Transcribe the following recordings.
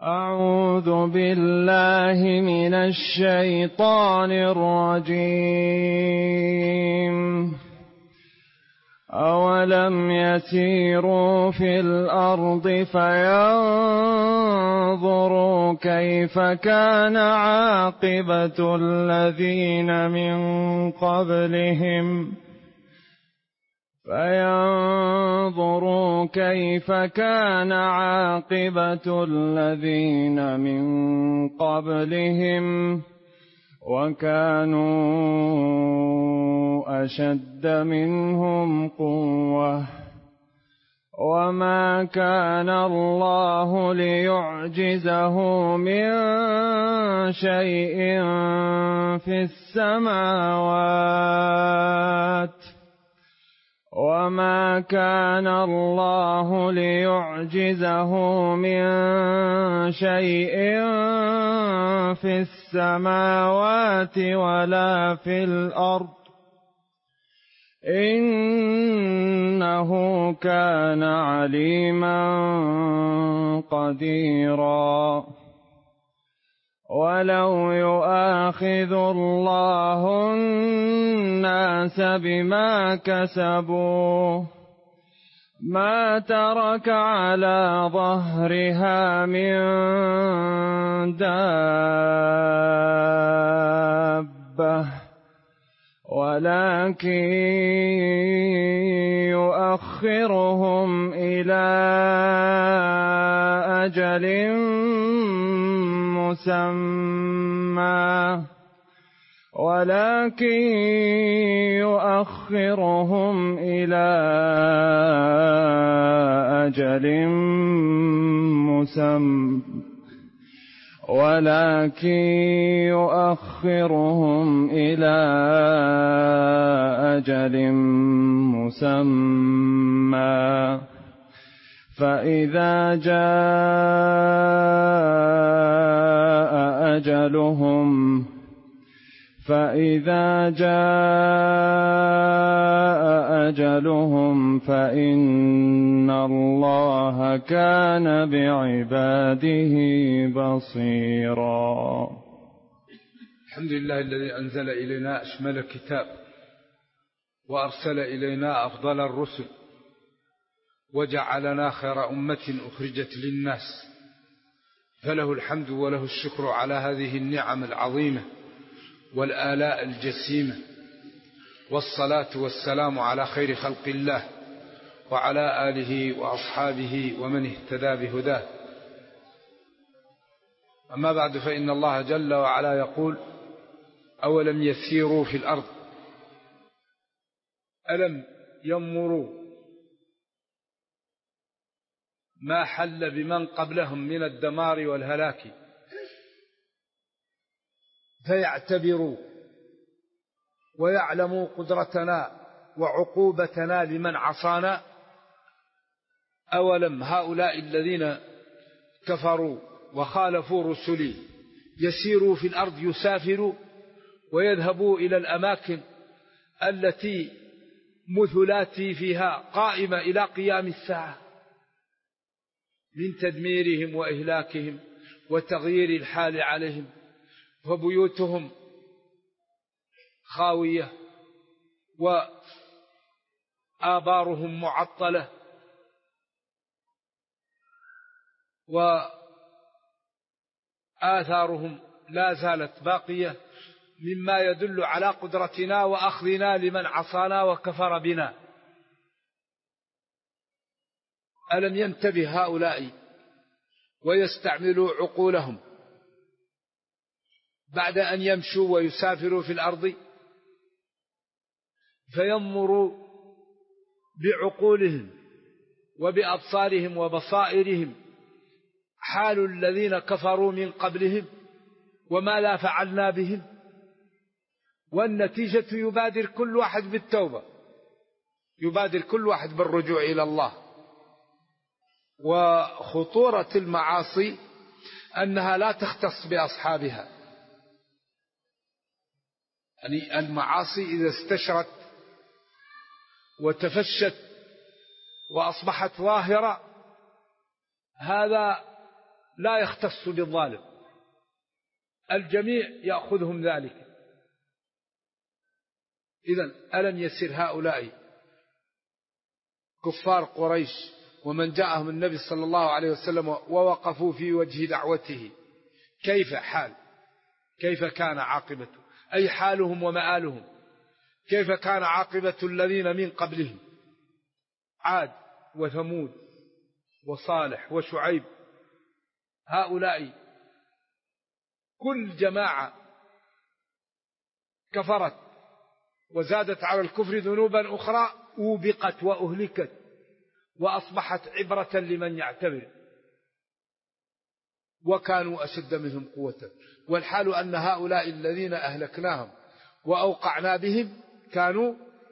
أعوذ بالله من الشيطان الرجيم. أولم يسيروا في الأرض فينظروا كيف كان عاقبة الذين من قبلهم وكانوا أشد منهم قوة وما كان الله ليعجزه من شيء في السماوات ولا في الأرض إنه كان عليما قديرا. ولو يؤاخذ الله الناس بما كسبوا ما ترك على ظهرها من دابة ولكن يؤخرهم إلى أجل مسمى فإذا جاء أجلهم فإن الله كان بعباده بصيرا. الحمد لله الذي أنزل إلينا أشمل الكتاب وأرسل إلينا أفضل الرسل وجعلنا خير أمة أخرجت للناس، فله الحمد وله الشكر على هذه النعم العظيمة والآلاء الجسيمة، والصلاة والسلام على خير خلق الله وعلى آله وأصحابه ومن اهتدى بهداه. أما بعد، فإن الله جل وعلا يقول: أولم يسيروا في الأرض، ألم ينظروا ما حل بمن قبلهم من الدمار والهلاك فيعتبروا ويعلموا قدرتنا وعقوبتنا لمن عصانا. أولم هؤلاء الذين كفروا وخالفوا رسلي يسيروا في الأرض، يسافروا ويذهبوا إلى الأماكن التي مثلاتي فيها قائمة إلى قيام الساعة من تدميرهم وإهلاكهم وتغيير الحال عليهم، وبيوتهم خاوية وآبارهم معطلة وآثارهم لا زالت باقية، مما يدل على قدرتنا وأخذنا لمن عصانا وكفر بنا. ألم ينتبه هؤلاء ويستعملوا عقولهم بعد أن يمشوا ويسافروا في الأرض فينظروا بعقولهم وبأبصارهم وبصائرهم حال الذين كفروا من قبلهم وما لا فعلنا بهم، والنتيجة يبادر كل واحد بالتوبة، يبادر كل واحد بالرجوع إلى الله. وخطورة المعاصي أنها لا تختص بأصحابها، يعني المعاصي إذا استشرت وتفشت وأصبحت ظاهرة، هذا لا يختص بالظالم، الجميع يأخذهم ذلك. إذن ألم يسر هؤلاء كفار قريش ومن جاءهم النبي صلى الله عليه وسلم ووقفوا في وجه دعوته، كيف كان عاقبته، أي حالهم ومآلهم، كيف كان عاقبة الذين من قبلهم، عاد وثمود وصالح وشعيب، هؤلاء كل جماعة كفرت وزادت على الكفر ذنوبا أخرى أوبقت وأهلكت وأصبحت عبرة لمن يعتبر، وكانوا أشد منهم قوة. والحال أن هؤلاء الذين أهلكناهم وأوقعنا بهم كانوا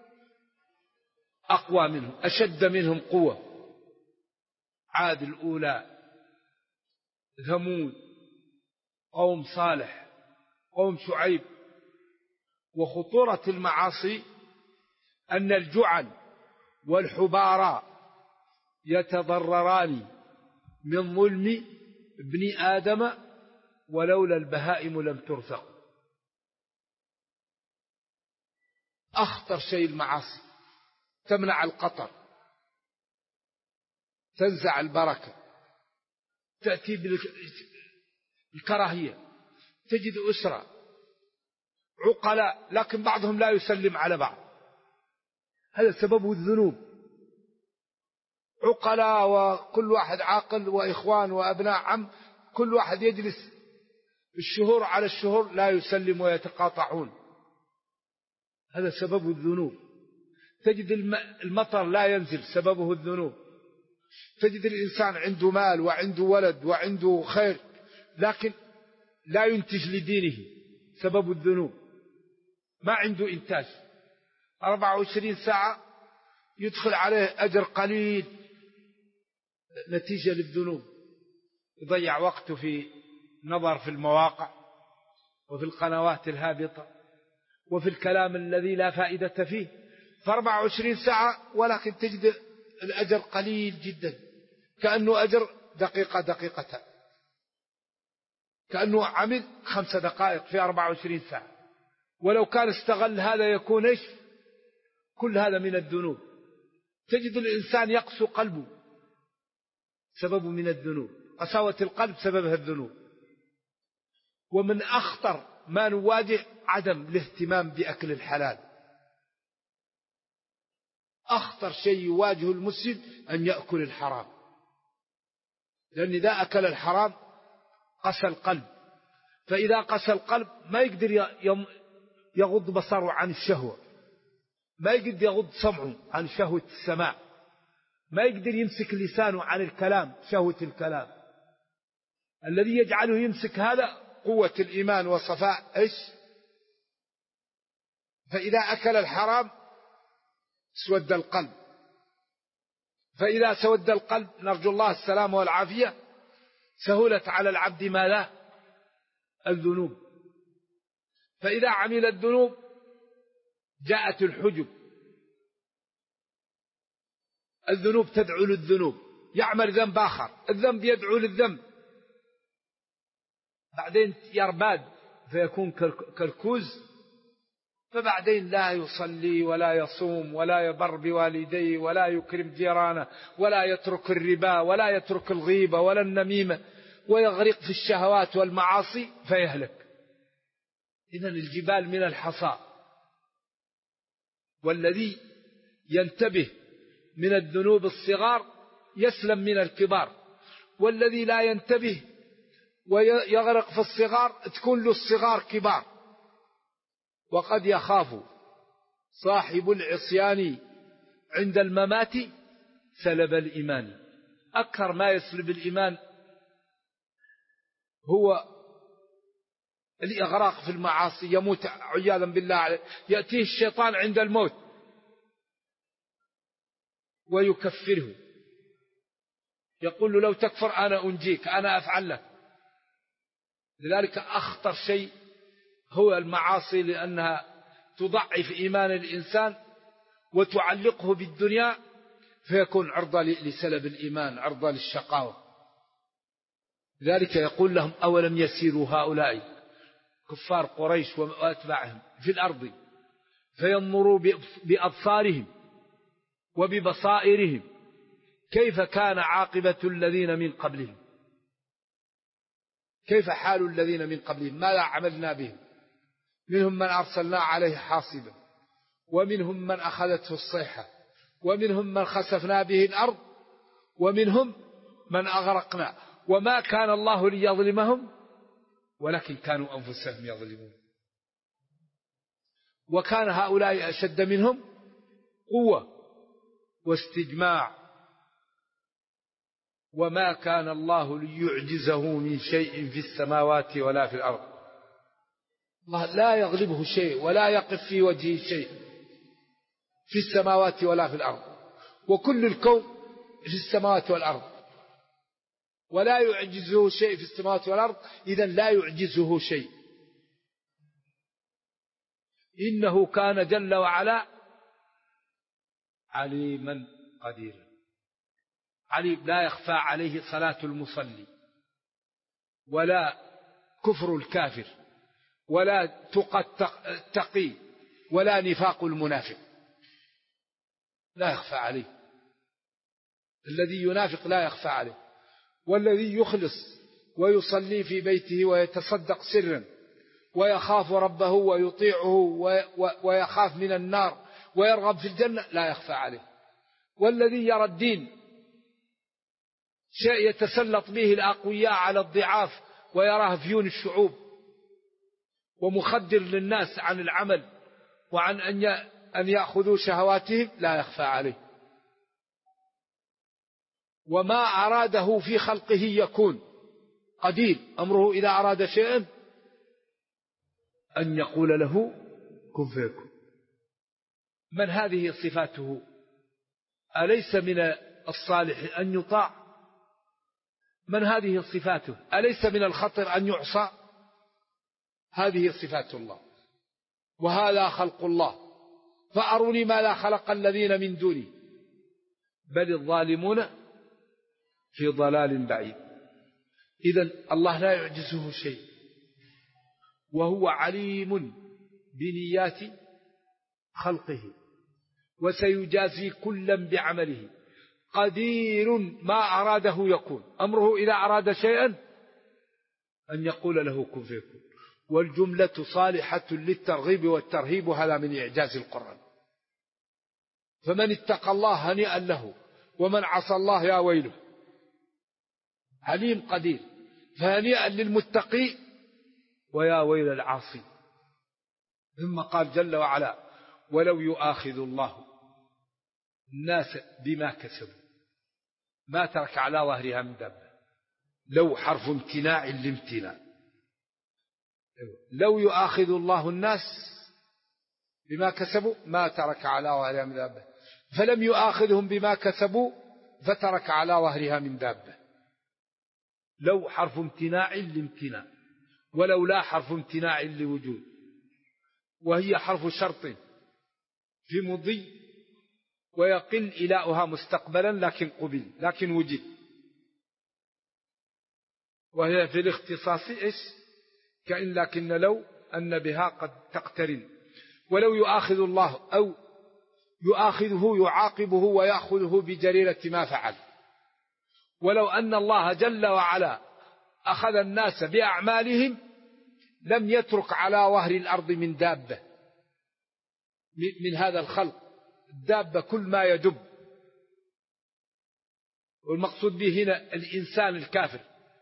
أقوى منهم، أشد منهم قوة. عاد الأولى، ثمود، قوم صالح، قوم شعيب. وخطورة المعاصي أن الجعل والحبارى يتضرران من ظلم ابن آدم ولولا البهائم لم ترزق. أخطر شيء المعاصي، تمنع القطر، تنزع البركة، تأتي بالكراهية. تجد أسرة عقلاء لكن بعضهم لا يسلم على بعض، هذا سببه الذنوب. عقلاء وكل واحد عاقل وإخوان وأبناء عم، كل واحد يجلس الشهور على الشهور لا يسلم ويتقاطعون، هذا سببه الذنوب. تجد المطر لا ينزل، سببه الذنوب. تجد الإنسان عنده مال وعنده ولد وعنده خير لكن لا ينتج لدينه، سبب الذنوب. ما عنده إنتاج، 24 ساعة يدخل عليه أجر قليل نتيجة للذنوب. يضيع وقته في نظر في المواقع وفي القنوات الهابطة وفي الكلام الذي لا فائدة فيه، في 24 ساعة ولكن تجد الأجر قليل جدا، كأنه أجر دقيقة، كأنه عمل 5 دقائق في 24 ساعة. ولو كان استغل هذا يكون إيش؟ كل هذا من الذنوب. تجد الإنسان يقسو قلبه، سببه من الذنوب. قساوة القلب سببها الذنوب. ومن أخطر ما نواجه عدم الاهتمام بأكل الحلال. أخطر شيء يواجه المسلم أن يأكل الحرام، لأن إذا أكل الحرام قسى القلب، فإذا قسى القلب ما يقدر يغض بصره عن الشهوة، ما يقدر يغض سمعه عن شهوة السماع، ما يقدر يمسك لسانه عن الكلام، شهوة الكلام. الذي يجعله يمسك هذا قوة الإيمان وصفاء إيش؟ فإذا أكل الحرام سود القلب، فإذا سود القلب نرجو الله السلام والعافية، سهلت على العبد ما لا الذنوب. فإذا عمل الذنوب جاءت الحجب، الذنوب تدعو للذنوب، يعمل ذنب آخر، الذنب يدعو للذنب، بعدين يرباد فيكون كالكوز، فبعدين لا يصلي ولا يصوم ولا يبر بوالديه ولا يكرم جيرانه ولا يترك الربا ولا يترك الغيبة ولا النميمة، ويغرق في الشهوات والمعاصي فيهلك. إذن الجبال من الحصى، والذي ينتبه من الذنوب الصغار يسلم من الكبار، والذي لا ينتبه ويغرق في الصغار تكون له الصغار كبار. وقد يخاف صاحب العصيان عند الممات سلب الإيمان. أكثر ما يسلب الإيمان هو الإغراق في المعاصي، يموت عياذا بالله عليه، يأتيه الشيطان عند الموت ويكفره، يقول له لو تكفر أنا أنجيك، أنا أفعل لك. لذلك أخطر شيء هو المعاصي، لأنها تضعف إيمان الإنسان وتعلقه بالدنيا فيكون عرضة لسلب الإيمان، عرضة للشقاوة. لذلك يقول لهم أولم يسيروا هؤلاء كفار قريش وأتباعهم في الأرض فينظروا بأبصارهم وببصائرهم كيف كان عاقبة الذين من قبلهم، كيف حال الذين من قبلهم، ماذا عملنا بهم، منهم من أرسلنا عليه حاصبا ومنهم من أخذته الصيحة ومنهم من خسفنا به الأرض ومنهم من أغرقنا وما كان الله ليظلمهم ولكن كانوا أنفسهم يظلمون. وكان هؤلاء أشد منهم قوة واستجماع وما كان الله ليعجزه من شيء في السماوات ولا في الأرض. الله لا يغلبه شيء ولا يقف في وجهه شيء في السماوات ولا في الأرض، وكل الكون في السماوات والأرض ولا يعجزه شيء في السماوات والأرض، إذن لا يعجزه شيء. إنه كان جل وعلا عليما قديرا. عليم لا يخفى عليه صلاة المصلي ولا كفر الكافر ولا تقى التقي ولا نفاق المنافق، لا يخفى عليه. الذي ينافق لا يخفى عليه، والذي يخلص ويصلي في بيته ويتصدق سرا ويخاف ربه ويطيعه ويخاف من النار ويرغب في الجنة لا يخفى عليه. والذي يرى الدين شيء يتسلط به الأقوياء على الضعاف ويراه فيون الشعوب ومخدر للناس عن العمل وعن أن يأخذوا شهواتهم لا يخفى عليه. وما أراده في خلقه يكون قدير، أمره إذا أراد شيئا أن يقول له كن فيكون. من هذه صفاته؟ أليس من الصالح أن يطاع؟ من هذه صفاته؟ أليس من الخطر أن يعصى؟ هذه صفات الله وهذا خلق الله، فأروني ما لا خلق الذين من دوني بل الظالمون في ضلال بعيد. إذن الله لا يعجزه شيء، وهو عليم بنيات خلقه وسيجازي كلا بعمله. قدير ما أراده يكون، أمره إذا أراد شيئا أن يقول له كن فيكون. والجملة صالحة للترغيب والترهيب، هذا من إعجاز القرآن. فمن اتقى الله هنيئا له ومن عصى الله يا ويله. عليم قدير، فهنيئا للمتقي ويا ويل العاصي. ثم قال جل وعلا ولو يؤاخذ الله الناس بما كسبوا ما ترك على ظهرها من دابة. لو حرف امتناع لامتناع. لو يؤاخذ الله الناس بما كسبوا ما ترك على ظهرها من دابة، فلم يؤاخذهم بما كسبوا فترك على ظهرها من دابة. لو حرف امتناع لامتناع، ولو لا حرف امتناع لوجود، وهي حرف شرط في مضي ويقل إلاؤها مستقبلا لكن قبل لكن وجد. وهي في الاختصاص إيش كأن لكن لو أن بها قد تقترن. ولو يؤاخذ الله أو يؤاخذه يعاقبه ويأخذه بجريرة ما فعل. ولو أن الله جل وعلا أخذ الناس بأعمالهم لم يترك على ظهر الأرض من دابة من هذا الخلق. الدابة كل ما يدب، والمقصود به هنا الإنسان الكافر.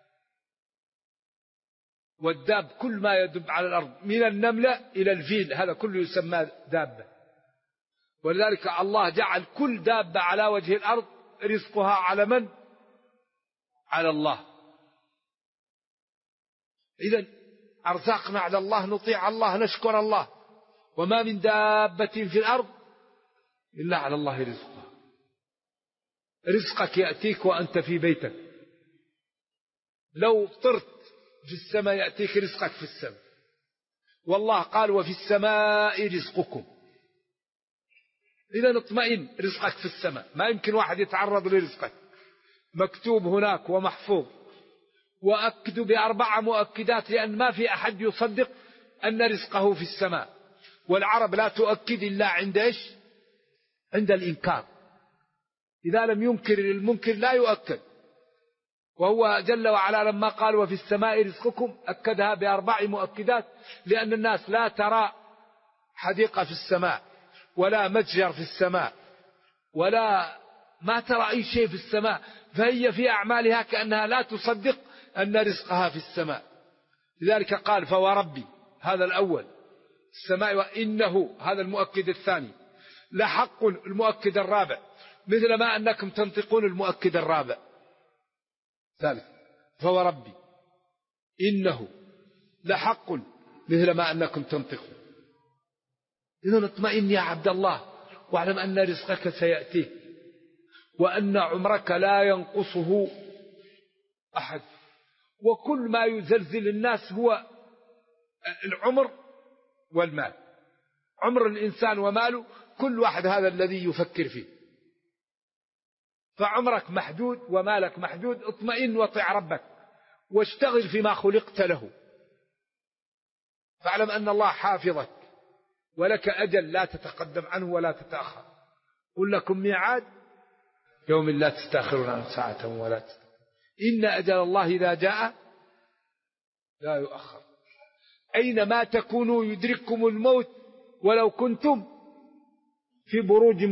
والداب كل ما يدب على الأرض من النملة إلى الفيل، هذا كله يسمى دابة. ولذلك الله جعل كل دابة على وجه الأرض رزقها على من؟ على الله. إذن أرزاقنا على الله، نطيع الله، نشكر الله. وما من دابة في الأرض إلا على الله رزقها. رزقك يأتيك وأنت في بيتك. لو طرت في السماء يأتيك رزقك في السماء. والله قال وفي السماء رزقكم. إذا اطمئن، رزقك في السماء، ما يمكن واحد يتعرض لرزقك، مكتوب هناك ومحفوظ. وأكدوا ب4 مؤكدات، لأن ما في أحد يصدق أن رزقه في السماء، والعرب لا تؤكد إلا عند إيش؟ عند الإنكار. إذا لم ينكر المنكر لا يؤكد. وهو جل وعلا لما قال وفي السماء رزقكم أكدها ب4 مؤكدات، لأن الناس لا ترى حديقة في السماء ولا متجر في السماء ولا ما ترى أي شيء في السماء، فهي في أعمالها كأنها لا تصدق أن رزقها في السماء. لذلك قال فوربي، هذا الأول السماء، وإنه هذا المؤكد الثاني، لحق المؤكد الرابع، مثل ما أنكم تنطقون المؤكد الرابع ثالث، فوربي إنه لحق مثل ما أنكم تنطقون. إذن اطمئن يا عبد الله، واعلم أن رزقك سيأتيه، وأن عمرك لا ينقصه أحد. وكل ما يزلزل الناس هو العمر والمال. عمر الإنسان وماله كل واحد هذا الذي يفكر فيه. فعمرك محدود ومالك محدود، اطمئن واطع ربك واشتغل فيما خلقت له. فاعلم أن الله حافظك، ولك أجل لا تتقدم عنه ولا تتأخر. قل لكم ميعاد يوم لا تستأخرون عنه ساعة ولا تستقدمون، إن أجل الله إذا جاء لا يؤخر. أينما تكونوا يدرككم الموت ولو كنتم في بروج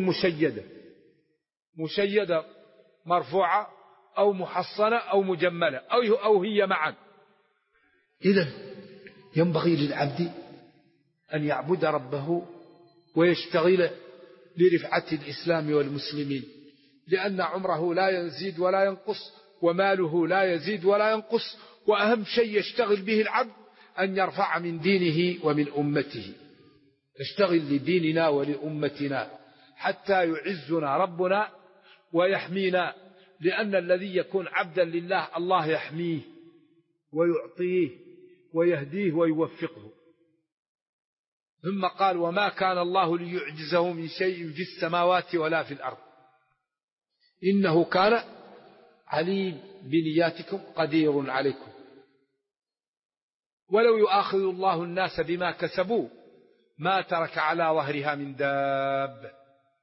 مشيدة مرفوعة أو محصنة أو مجملة أو هي معا. إذن ينبغي للعبد أن يعبد ربه ويشتغل لرفعة الإسلام والمسلمين، لأن عمره لا يزيد ولا ينقص، وماله لا يزيد ولا ينقص. وأهم شيء يشتغل به العبد أن يرفع من دينه ومن أمته. نشتغل لديننا ولأمتنا حتى يعزنا ربنا ويحمينا، لأن الذي يكون عبدا لله الله يحميه ويعطيه ويهديه ويوفقه. ثم قال وما كان الله ليعجزه من شيء في السماوات ولا في الأرض إنه كان عليم بنياتكم قدير عليكم. ولو يؤاخذ الله الناس بما كسبوا ما ترك على ظهرها من داب،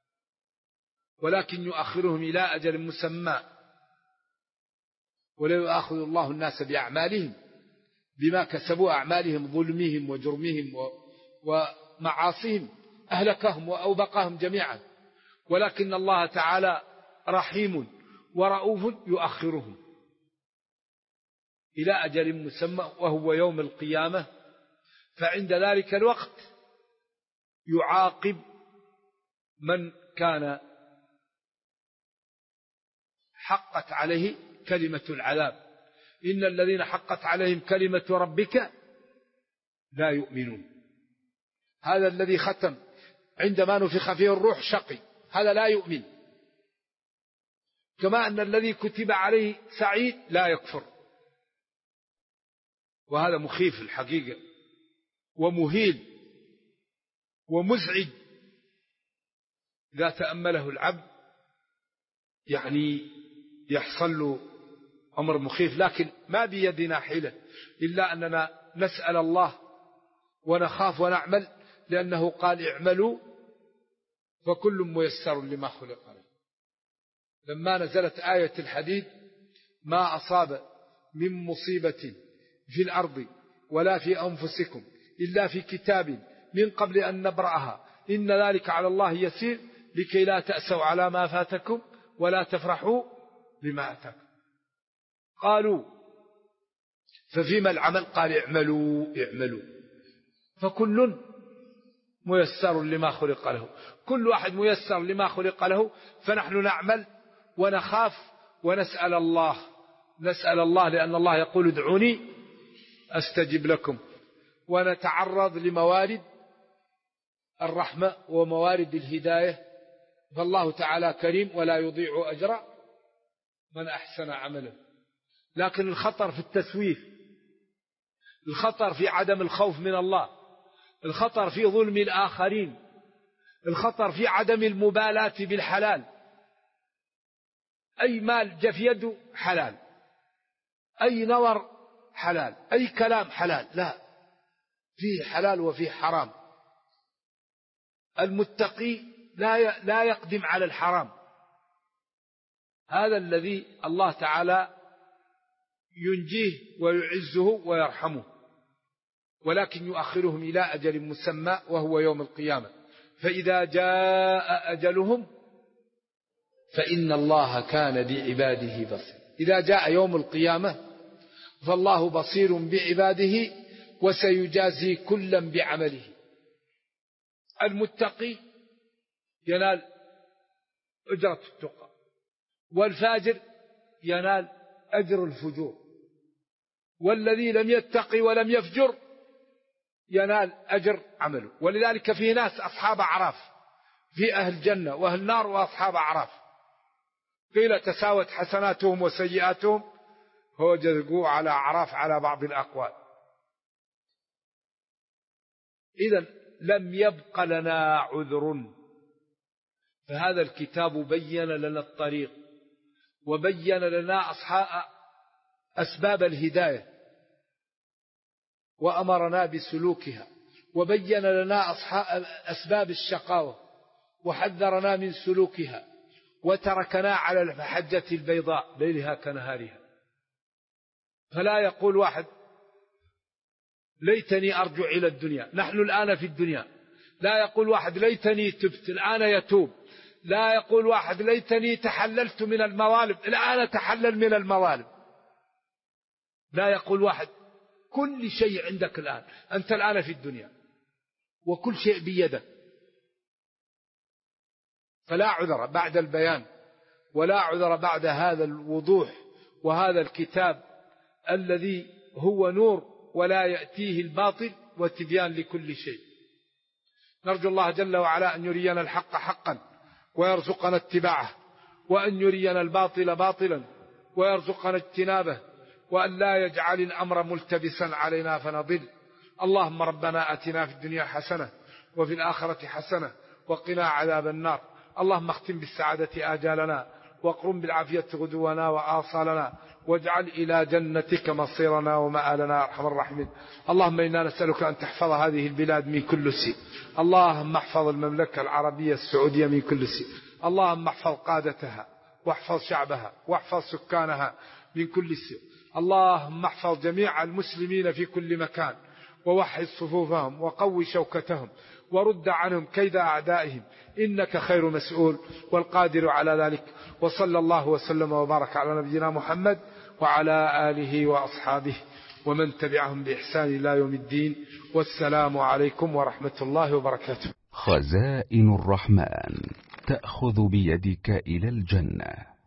ولكن يؤخرهم إلى أجل مسمى. ولو يؤاخذ الله الناس بأعمالهم بما كسبوا، أعمالهم ظلمهم وجرمهم ومعاصيهم، أهلكهم وأوبقهم جميعا. ولكن الله تعالى رحيم ورؤوف يؤخرهم إلى أجل مسمى وهو يوم القيامة. فعند ذلك الوقت يعاقب من كان حقت عليه كلمة العذاب. إن الذين حقت عليهم كلمة ربك لا يؤمنون. هذا الذي ختم عندما نفخ فيه الروح شقي، هذا لا يؤمن. كما أن الذي كتب عليه سعيد لا يكفر. وهذا مخيف الحقيقة ومهيل ومزعج إذا تأمله العبد، يعني يحصل له أمر مخيف. لكن ما بيدنا حيلة إلا أننا نسأل الله ونخاف ونعمل، لأنه قال اعملوا فكل ميسر لما خلق له. لما نزلت آية الحديد ما أصاب من مصيبة في الأرض ولا في أنفسكم إلا في كتاب من قبل أن نبرأها إن ذلك على الله يسير لكي لا تأسوا على ما فاتكم ولا تفرحوا بما أتاكم. قالوا ففيما العمل؟ قال اعملوا فكل ميسر لما خلق له. كل واحد ميسر لما خلق له. فنحن نعمل ونخاف ونسأل الله لأن الله يقول ادعوني أستجب لكم. ونتعرض لموارد الرحمة وموارد الهداية، فالله تعالى كريم ولا يضيع أجر من أحسن عمله. لكن الخطر في التسويف، الخطر في عدم الخوف من الله، الخطر في ظلم الآخرين، الخطر في عدم المبالاة بالحلال. أي مال جف يده حلال، أي نظر حلال، أي كلام حلال، لا، فيه حلال وفيه حرام. المتقي لا يقدم على الحرام، هذا الذي الله تعالى ينجيه ويعزه ويرحمه، ولكن يؤخرهم إلى أجل مسمى وهو يوم القيامة. فإذا جاء أجلهم فإن الله كان بعباده بصير. إذا جاء يوم القيامة فالله بصير بعباده وسيجازي كلا بعمله. المتقي ينال أجرة التقى، والفاجر ينال أجر الفجور، والذي لم يتقي ولم يفجر ينال أجر عمله. ولذلك في ناس أصحاب أعراف، في أهل الجنة وأهل النار وأصحاب أعراف، قيل تساوت حسناتهم وسيئاتهم، فوجدوا على أعراف على بعض الأقوال. إذن لم يبق لنا عذر، فهذا الكتاب بين لنا الطريق وبين لنا أسباب الهداية وأمرنا بسلوكها، وبين لنا أسباب الشقاوة وحذرنا من سلوكها، وتركنا على المحجة البيضاء ليلها كنهارها. فلا يقول واحد ليتني أرجع إلى الدنيا، نحن الآن في الدنيا. لا يقول واحد ليتني تبت، الآن يتوب. لا يقول واحد ليتني تحللت من المظالم، الآن تحلل من المظالم. لا يقول واحد كل شيء عندك الآن، أنت الآن في الدنيا وكل شيء بيدك. فلا عذر بعد البيان، ولا عذر بعد هذا الوضوح وهذا الكتاب الذي هو نور ولا يأتيه الباطل وتبيان لكل شيء. نرجو الله جل وعلا أن يرينا الحق حقا ويرزقنا اتباعه، وأن يرينا الباطل باطلا ويرزقنا اجتنابه، وأن لا يجعل الأمر ملتبسا علينا فنضل. اللهم ربنا آتنا في الدنيا حسنة وفي الآخرة حسنة وقنا عذاب النار. اللهم اختم بالسعادة آجالنا، واقرم بالعافية غدونا وآصالنا، واجعل إلى جنتك مصيرنا ومآلنا أرحم الراحمين. اللهم إنا نسألك أن تحفظ هذه البلاد من كل سوء. اللهم احفظ المملكة العربية السعودية من كل سوء. اللهم احفظ قادتها واحفظ شعبها واحفظ سكانها من كل سوء. اللهم احفظ جميع المسلمين في كل مكان، ووحد صفوفهم وقوي شوكتهم، ورد عنهم كيد أعدائهم، إنك خير مسؤول والقادر على ذلك. وصلى الله وسلم وبارك على نبينا محمد وعلى آله وأصحابه ومن تبعهم بإحسان إلى يوم الدين. والسلام عليكم ورحمة الله وبركاته. خزائن الرحمن تأخذ بيدك إلى الجنة.